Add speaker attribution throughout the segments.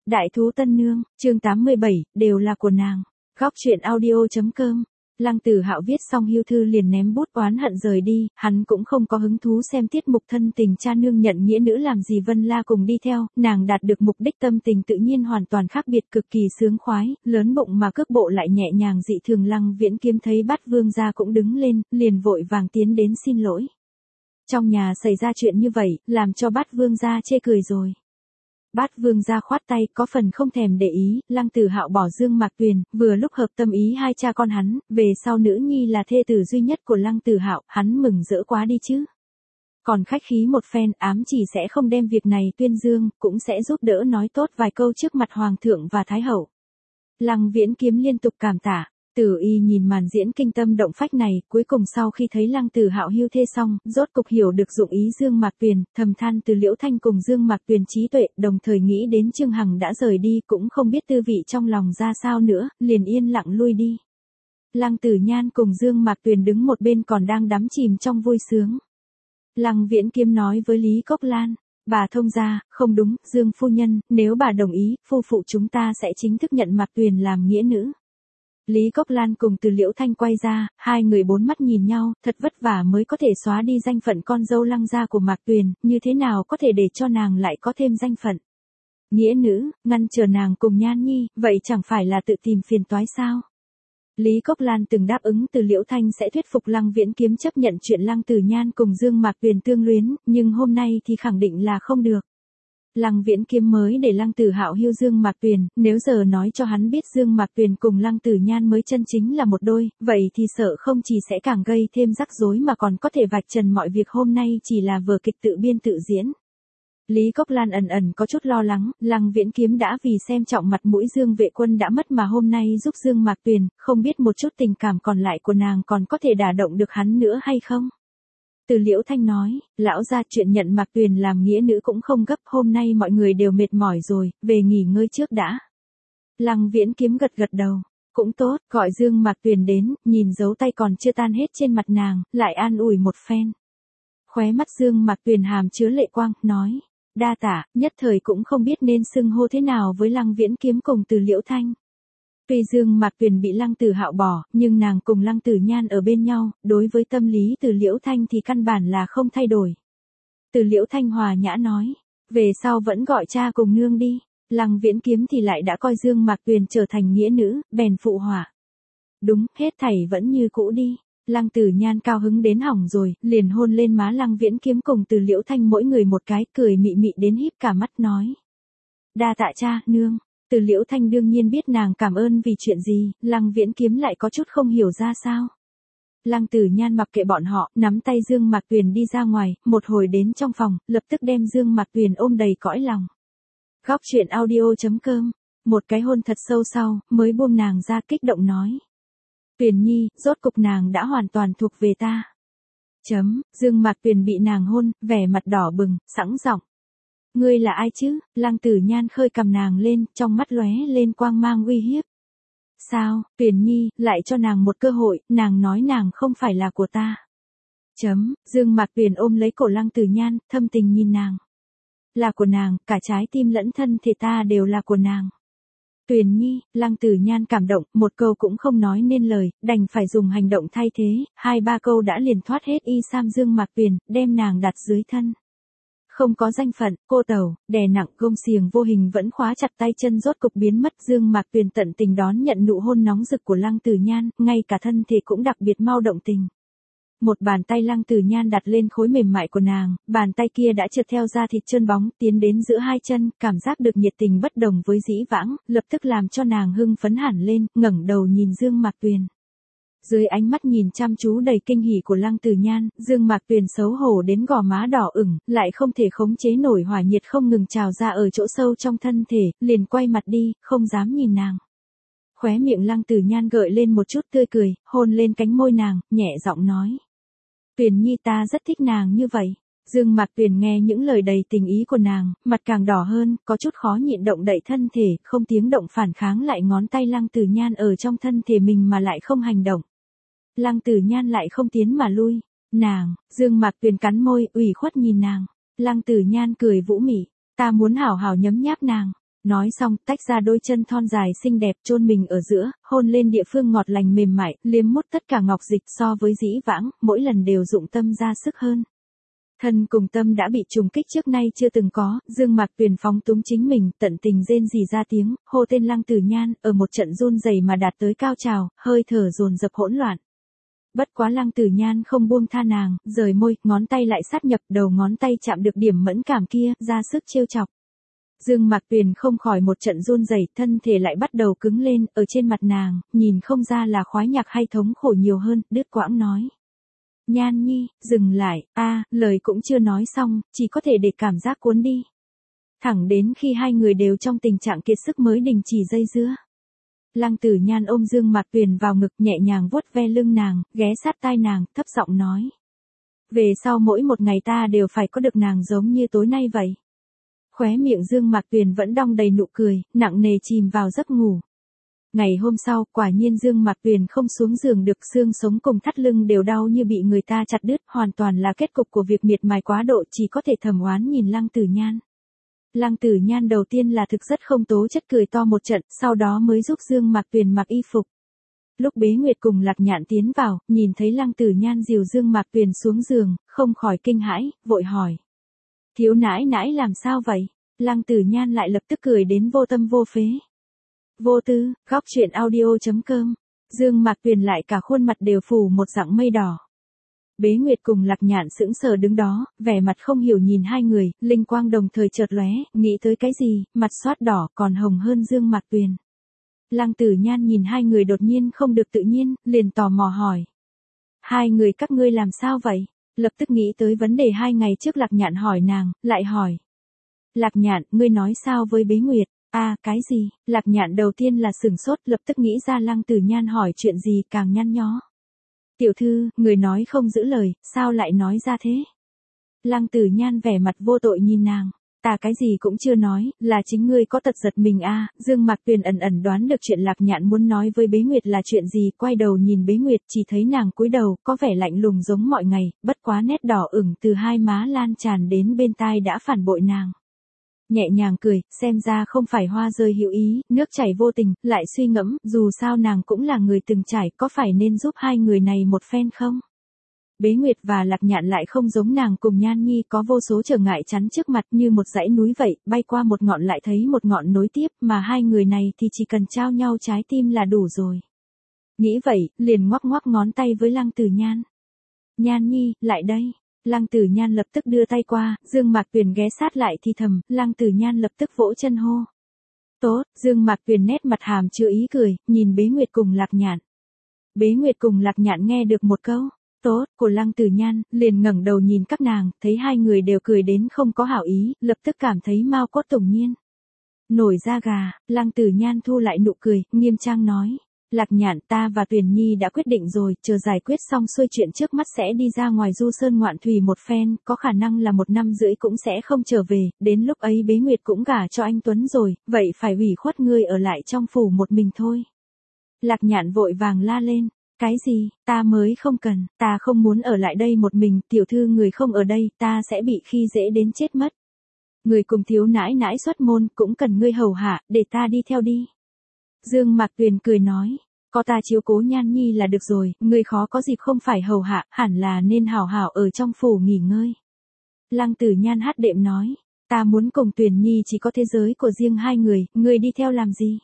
Speaker 1: Đại thú tân nương, chương 87, đều là của nàng. Góc truyện audio.com. Lăng Tử Hạo viết xong hưu thư liền ném bút oán hận rời đi, hắn cũng không có hứng thú xem tiết mục thân tình cha nương nhận nghĩa nữ làm gì. Vân La cùng đi theo, nàng đạt được mục đích tâm tình tự nhiên hoàn toàn khác biệt, cực kỳ sướng khoái, lớn bụng mà cước bộ lại nhẹ nhàng dị thường. Lăng Viễn Kiếm thấy Bát Vương gia cũng đứng lên, liền vội vàng tiến đến xin lỗi. Trong nhà xảy ra chuyện như vậy, làm cho Bát Vương gia chê cười rồi. Bát Vương gia khoát tay, có phần không thèm để ý. Lăng Tử Hạo bỏ Dương Mạc Tuyền, vừa lúc hợp tâm ý hai cha con hắn, về sau nữ nhi là thê tử duy nhất của Lăng Tử Hạo, hắn mừng rỡ quá đi chứ. Còn khách khí một phen, ám chỉ sẽ không đem việc này tuyên dương, cũng sẽ giúp đỡ nói tốt vài câu trước mặt hoàng thượng và thái hậu. Lăng Viễn Kiếm liên tục cảm tạ. Tử Y nhìn màn diễn kinh tâm động phách này, cuối cùng sau khi thấy Lăng Tử Hạo hưu thê xong, rốt cục hiểu được dụng ý Dương Mạc Tuyền, thầm than Từ Liễu Thanh cùng Dương Mạc Tuyền trí tuệ, đồng thời nghĩ đến Trương Hằng đã rời đi, cũng không biết tư vị trong lòng ra sao nữa, liền yên lặng lui đi. Lăng Tử Nhan cùng Dương Mạc Tuyền đứng một bên còn đang đắm chìm trong vui sướng. Lăng Viễn Kiếm nói với Lý Cốc Lan, bà thông gia, không đúng, Dương phu nhân, nếu bà đồng ý, phu phụ chúng ta sẽ chính thức nhận Mạc Tuyền làm nghĩa nữ. Lý Cốc Lan cùng Từ Liễu Thanh quay ra, hai người bốn mắt nhìn nhau, thật vất vả mới có thể xóa đi danh phận con dâu Lăng gia của Mạc Tuyền, như thế nào có thể để cho nàng lại có thêm danh phận. Nghĩa nữ, ngăn chờ nàng cùng Nhan Nhi, vậy chẳng phải là tự tìm phiền toái sao? Lý Cốc Lan từng đáp ứng Từ Liễu Thanh sẽ thuyết phục Lăng Viễn Kiếm chấp nhận chuyện Lăng Tử Nhan cùng Dương Mạc Tuyền tương luyến, nhưng hôm nay thì khẳng định là không được. Lăng Viễn Kiếm mới để Lăng Tử Hạo hưu Dương Mạc Tuyền, nếu giờ nói cho hắn biết Dương Mạc Tuyền cùng Lăng Tử Nhan mới chân chính là một đôi, vậy thì sợ không chỉ sẽ càng gây thêm rắc rối mà còn có thể vạch trần mọi việc hôm nay chỉ là vở kịch tự biên tự diễn. Lý Cốc Lan ẩn ẩn có chút lo lắng, Lăng Viễn Kiếm đã vì xem trọng mặt mũi Dương Vệ Quân đã mất mà hôm nay giúp Dương Mạc Tuyền, không biết một chút tình cảm còn lại của nàng còn có thể đả động được hắn nữa hay không? Từ Liễu Thanh nói, lão gia chuyện nhận Mạc Tuyền làm nghĩa nữ cũng không gấp, hôm nay mọi người đều mệt mỏi rồi, về nghỉ ngơi trước đã. Lăng Viễn Kiếm gật gật đầu, cũng tốt, gọi Dương Mạc Tuyền đến, nhìn dấu tay còn chưa tan hết trên mặt nàng, lại an ủi một phen. Khóe mắt Dương Mạc Tuyền hàm chứa lệ quang, nói, đa tạ, nhất thời cũng không biết nên xưng hô thế nào với Lăng Viễn Kiếm cùng Từ Liễu Thanh. Tuy Dương Mạc Tuyền bị Lăng Tử Hạo bỏ, nhưng nàng cùng Lăng Tử Nhan ở bên nhau, đối với tâm lý Từ Liễu Thanh thì căn bản là không thay đổi. Từ Liễu Thanh hòa nhã nói, về sau vẫn gọi cha cùng nương đi. Lăng Viễn Kiếm thì lại đã coi Dương Mạc Tuyền trở thành nghĩa nữ, bèn phụ họa. Đúng, hết thảy vẫn như cũ đi. Lăng Tử Nhan cao hứng đến hỏng rồi, liền hôn lên má Lăng Viễn Kiếm cùng Từ Liễu Thanh mỗi người một cái, cười mị mị đến híp cả mắt nói. Đa tạ cha, nương. Từ Liễu Thanh đương nhiên biết nàng cảm ơn vì chuyện gì, Lăng Viễn Kiếm lại có chút không hiểu ra sao. Lăng Tử Nhan mặc kệ bọn họ, nắm tay Dương Mạc Tuyền đi ra ngoài, một hồi đến trong phòng, lập tức đem Dương Mạc Tuyền ôm đầy cõi lòng. Góc truyện audio.com, một cái hôn thật sâu sau, mới buông nàng ra kích động nói. Tuyền Nhi, rốt cục nàng đã hoàn toàn thuộc về ta. Dương Mạc Tuyền bị nàng hôn, vẻ mặt đỏ bừng, sẵn giọng. Ngươi là ai chứ? Lăng Tử Nhan khơi cầm nàng lên, trong mắt lóe lên quang mang uy hiếp. Sao, Tuyền Nhi, lại cho nàng một cơ hội, nàng nói nàng không phải là của ta. Dương Mạc Tuyền ôm lấy cổ Lăng Tử Nhan, thâm tình nhìn nàng. Là của nàng, cả trái tim lẫn thân thể ta đều là của nàng. Tuyền Nhi, Lăng Tử Nhan cảm động, một câu cũng không nói nên lời, đành phải dùng hành động thay thế, hai ba câu đã liền thoát hết y sam Dương Mạc Tuyền, đem nàng đặt dưới thân. Không có danh phận, cô tẩu, đè nặng gông xiềng vô hình vẫn khóa chặt tay chân rốt cục biến mất. Dương Mạc Tuyền tận tình đón nhận nụ hôn nóng rực của Lăng Tử Nhan, ngay cả thân thể cũng đặc biệt mau động tình. Một bàn tay Lăng Tử Nhan đặt lên khối mềm mại của nàng, bàn tay kia đã trượt theo da thịt trơn bóng, tiến đến giữa hai chân, cảm giác được nhiệt tình bất đồng với dĩ vãng, lập tức làm cho nàng hưng phấn hẳn lên, ngẩng đầu nhìn Dương Mạc Tuyền. Dưới ánh mắt nhìn chăm chú đầy kinh hỉ của Lăng Tử Nhan, Dương Mạc Tuyền xấu hổ đến gò má đỏ ửng, lại không thể khống chế nổi hỏa nhiệt không ngừng trào ra ở chỗ sâu trong thân thể, liền quay mặt đi, không dám nhìn nàng. Khóe miệng Lăng Tử Nhan gợi lên một chút tươi cười, hôn lên cánh môi nàng, nhẹ giọng nói. Tuyền Nhi, ta rất thích nàng như vậy. Dương Mạc Tuyền nghe những lời đầy tình ý của nàng, mặt càng đỏ hơn, có chút khó nhịn động đậy thân thể, không tiếng động phản kháng lại ngón tay Lăng Tử Nhan ở trong thân thể mình mà lại không hành động. Lăng Tử Nhan lại không tiến mà lui. Nàng, Dương Mạc Tuyền cắn môi, ủy khuất nhìn nàng. Lăng Tử Nhan cười vũ mị, ta muốn hảo hảo nhấm nháp nàng. Nói xong, tách ra đôi chân thon dài xinh đẹp chôn mình ở giữa, hôn lên địa phương ngọt lành mềm mại, liếm mút tất cả ngọc dịch so với dĩ vãng, mỗi lần đều dụng tâm ra sức hơn. Thân cùng tâm đã bị trùng kích trước nay chưa từng có, Dương Mạc Tuyền phóng túng chính mình, tận tình rên rỉ ra tiếng, hô tên Lăng Tử Nhan, ở một trận run rẩy mà đạt tới cao trào, hơi thở dồn dập hỗn loạn. Bất quá Lăng Tử Nhan không buông tha nàng, rời môi, ngón tay lại sát nhập, đầu ngón tay chạm được điểm mẫn cảm kia, ra sức trêu chọc. Dương Mạc Tuyền không khỏi một trận run rẩy, thân thể lại bắt đầu cứng lên, ở trên mặt nàng, nhìn không ra là khoái nhạc hay thống khổ nhiều hơn, đứt quãng nói. Nhan Nhi, dừng lại, lời cũng chưa nói xong, chỉ có thể để cảm giác cuốn đi. Thẳng đến khi hai người đều trong tình trạng kiệt sức mới đình chỉ dây dưa. Lăng Tử Nhan ôm Dương Mạc Tuyền vào ngực nhẹ nhàng vuốt ve lưng nàng, ghé sát tai nàng, thấp giọng nói. Về sau mỗi một ngày ta đều phải có được nàng giống như tối nay vậy. Khóe miệng Dương Mạc Tuyền vẫn đong đầy nụ cười, nặng nề chìm vào giấc ngủ. Ngày hôm sau, quả nhiên Dương Mạc Tuyền không xuống giường được, xương sống cùng thắt lưng đều đau như bị người ta chặt đứt, hoàn toàn là kết cục của việc miệt mài quá độ, chỉ có thể thầm oán nhìn Lăng Tử Nhan. Lăng Tử Nhan đầu tiên là thực rất không tố chất cười to một trận, sau đó mới giúp Dương Mạc Tuyền mặc y phục. Lúc Bế Nguyệt cùng Lạc Nhạn tiến vào, nhìn thấy Lăng Tử Nhan dìu Dương Mạc Tuyền xuống giường, không khỏi kinh hãi, vội hỏi. Thiếu nãi nãi làm sao vậy? Lăng Tử Nhan lại lập tức cười đến vô tâm vô phế. Vô tư, góc truyện audio.com. Dương Mạc Tuyền lại cả khuôn mặt đều phủ một dạng mây đỏ. Bế Nguyệt cùng Lạc Nhạn sững sờ đứng đó, vẻ mặt không hiểu nhìn hai người, linh quang đồng thời chợt lóe, nghĩ tới cái gì, mặt xoát đỏ còn hồng hơn Dương Mạc Tuyền. Lăng Tử Nhan nhìn hai người đột nhiên không được tự nhiên, liền tò mò hỏi. Hai người các ngươi làm sao vậy? Lập tức nghĩ tới vấn đề 2 ngày trước Lạc Nhạn hỏi nàng, lại hỏi. Lạc Nhạn, ngươi nói sao với Bế Nguyệt? Cái gì? Lạc Nhạn đầu tiên là sửng sốt, lập tức nghĩ ra Lăng Tử Nhan hỏi chuyện gì, càng nhăn nhó. Tiểu thư, người nói không giữ lời, sao lại nói ra thế? Lăng Tử Nhan vẻ mặt vô tội nhìn nàng. Ta cái gì cũng chưa nói, là chính ngươi có tật giật mình Dương Mạc Tuyền ẩn ẩn đoán được chuyện Lạc Nhạn muốn nói với Bế Nguyệt là chuyện gì, quay đầu nhìn Bế Nguyệt chỉ thấy nàng cúi đầu, có vẻ lạnh lùng giống mọi ngày, bất quá nét đỏ ửng từ hai má lan tràn đến bên tai đã phản bội nàng. Nhẹ nhàng cười, xem ra không phải hoa rơi hữu ý, nước chảy vô tình, lại suy ngẫm, dù sao nàng cũng là người từng trải, có phải nên giúp hai người này một phen không? Bế Nguyệt và Lạc Nhạn lại không giống nàng cùng Nhan Nhi có vô số trở ngại chắn trước mặt như một dãy núi vậy, bay qua một ngọn lại thấy một ngọn nối tiếp, mà hai người này thì chỉ cần trao nhau trái tim là đủ rồi. Nghĩ vậy, liền ngoắc ngoắc ngón tay với Lăng Tử Nhan. Nhan Nhi, lại đây. Lăng Tử Nhan lập tức đưa tay qua, Dương Mạc Tuyền ghé sát lại thì thầm, Lăng Tử Nhan lập tức vỗ chân hô. Tốt, Dương Mạc Tuyền nét mặt hàm chứa ý cười, nhìn Bế Nguyệt cùng Lạc Nhạn. Bế Nguyệt cùng Lạc Nhạn nghe được một câu, tốt, của Lăng Tử Nhan, liền ngẩng đầu nhìn các nàng, thấy hai người đều cười đến không có hảo ý, lập tức cảm thấy mau cốt tủng nhiên. Nổi da gà, Lăng Tử Nhan thu lại nụ cười, nghiêm trang nói. Lạc Nhạn, ta và Tuyền Nhi đã quyết định rồi, chờ giải quyết xong xuôi chuyện trước mắt sẽ đi ra ngoài du sơn ngoạn thủy một phen, có khả năng là 1 năm rưỡi cũng sẽ không trở về, đến lúc ấy Bế Nguyệt cũng gả cho anh Tuấn rồi, vậy phải ủy khuất ngươi ở lại trong phủ một mình thôi. Lạc Nhạn vội vàng la lên, cái gì, ta mới không cần, ta không muốn ở lại đây một mình, tiểu thư người không ở đây, ta sẽ bị khi dễ đến chết mất. Người cùng thiếu nãi nãi xuất môn cũng cần ngươi hầu hạ, để ta đi theo đi. Dương Mạc Tuyền cười nói, có ta chiếu cố Nhan Nhi là được rồi, ngươi khó có dịp không phải hầu hạ, hẳn là nên hảo hảo ở trong phủ nghỉ ngơi. Lăng Tử Nhan hát đệm nói, ta muốn cùng Tuyền Nhi chỉ có thế giới của riêng hai người, ngươi đi theo làm gì?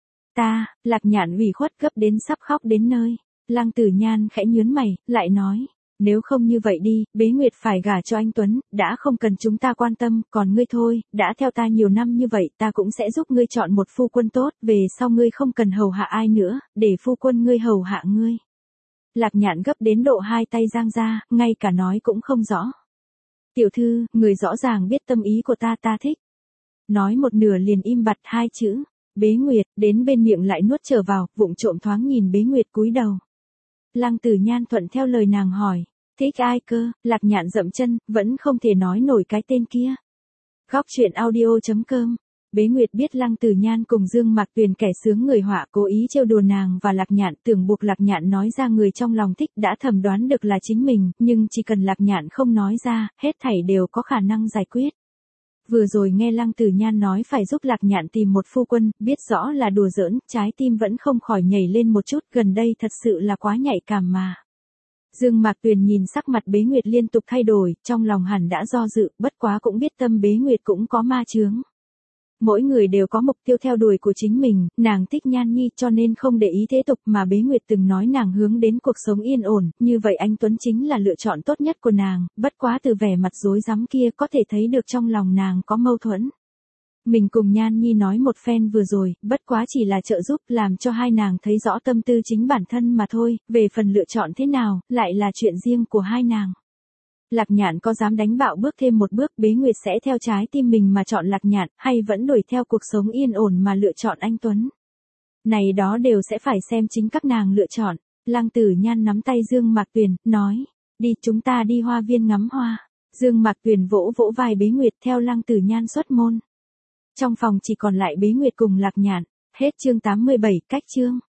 Speaker 1: Ta, Lạc Nhạn ủy khuất gấp đến sắp khóc đến nơi. Lăng Tử Nhan khẽ nhướng mày, lại nói, nếu không như vậy đi, Bế Nguyệt phải gả cho anh Tuấn, đã không cần chúng ta quan tâm, còn ngươi thôi, đã theo ta nhiều năm như vậy, ta cũng sẽ giúp ngươi chọn một phu quân tốt, về sau ngươi không cần hầu hạ ai nữa, để phu quân ngươi hầu hạ ngươi. Lạc Nhạn gấp đến độ hai tay giang ra, ngay cả nói cũng không rõ. Tiểu thư, người rõ ràng biết tâm ý của ta, ta thích. Nói một nửa liền im bặt 2 chữ, Bế Nguyệt, đến bên miệng lại nuốt trở vào, vụng trộm thoáng nhìn Bế Nguyệt cúi đầu. Lăng Tử Nhan thuận theo lời nàng hỏi, thích ai cơ? Lạc Nhạn dậm chân, vẫn không thể nói nổi cái tên kia. Góc truyện audio.com. Bế Nguyệt biết Lăng Tử Nhan cùng Dương Mạc Tuyền kẻ sướng người họa cố ý trêu đùa nàng và Lạc Nhạn, tưởng buộc Lạc Nhạn nói ra người trong lòng thích, đã thẩm đoán được là chính mình, nhưng chỉ cần Lạc Nhạn không nói ra, hết thảy đều có khả năng giải quyết. Vừa rồi nghe Lăng Tử Nhan nói phải giúp Lạc Nhạn tìm một phu quân, biết rõ là đùa giỡn, trái tim vẫn không khỏi nhảy lên một chút, gần đây thật sự là quá nhạy cảm mà. Dương Mạc Tuyền nhìn sắc mặt Bế Nguyệt liên tục thay đổi, trong lòng hẳn đã do dự, bất quá cũng biết tâm Bế Nguyệt cũng có ma chướng. Mỗi người đều có mục tiêu theo đuổi của chính mình, nàng thích Nhan Nhi cho nên không để ý thế tục mà Bế Nguyệt từng nói nàng hướng đến cuộc sống yên ổn, như vậy anh Tuấn chính là lựa chọn tốt nhất của nàng, bất quá từ vẻ mặt rối rắm kia có thể thấy được trong lòng nàng có mâu thuẫn. Mình cùng Nhan Nhi nói một phen vừa rồi, bất quá chỉ là trợ giúp làm cho hai nàng thấy rõ tâm tư chính bản thân mà thôi, về phần lựa chọn thế nào, lại là chuyện riêng của hai nàng. Lạc Nhạn có dám đánh bạo bước thêm một bước, Bế Nguyệt sẽ theo trái tim mình mà chọn Lạc Nhạn, hay vẫn đuổi theo cuộc sống yên ổn mà lựa chọn anh Tuấn. Này đó đều sẽ phải xem chính các nàng lựa chọn. Lăng Tử Nhan nắm tay Dương Mạc Tuyền, nói, đi chúng ta đi hoa viên ngắm hoa. Dương Mạc Tuyền vỗ vỗ vai Bế Nguyệt theo Lăng Tử Nhan xuất môn. Trong phòng chỉ còn lại Bế Nguyệt cùng Lạc Nhạn. Hết chương 87, cách chương.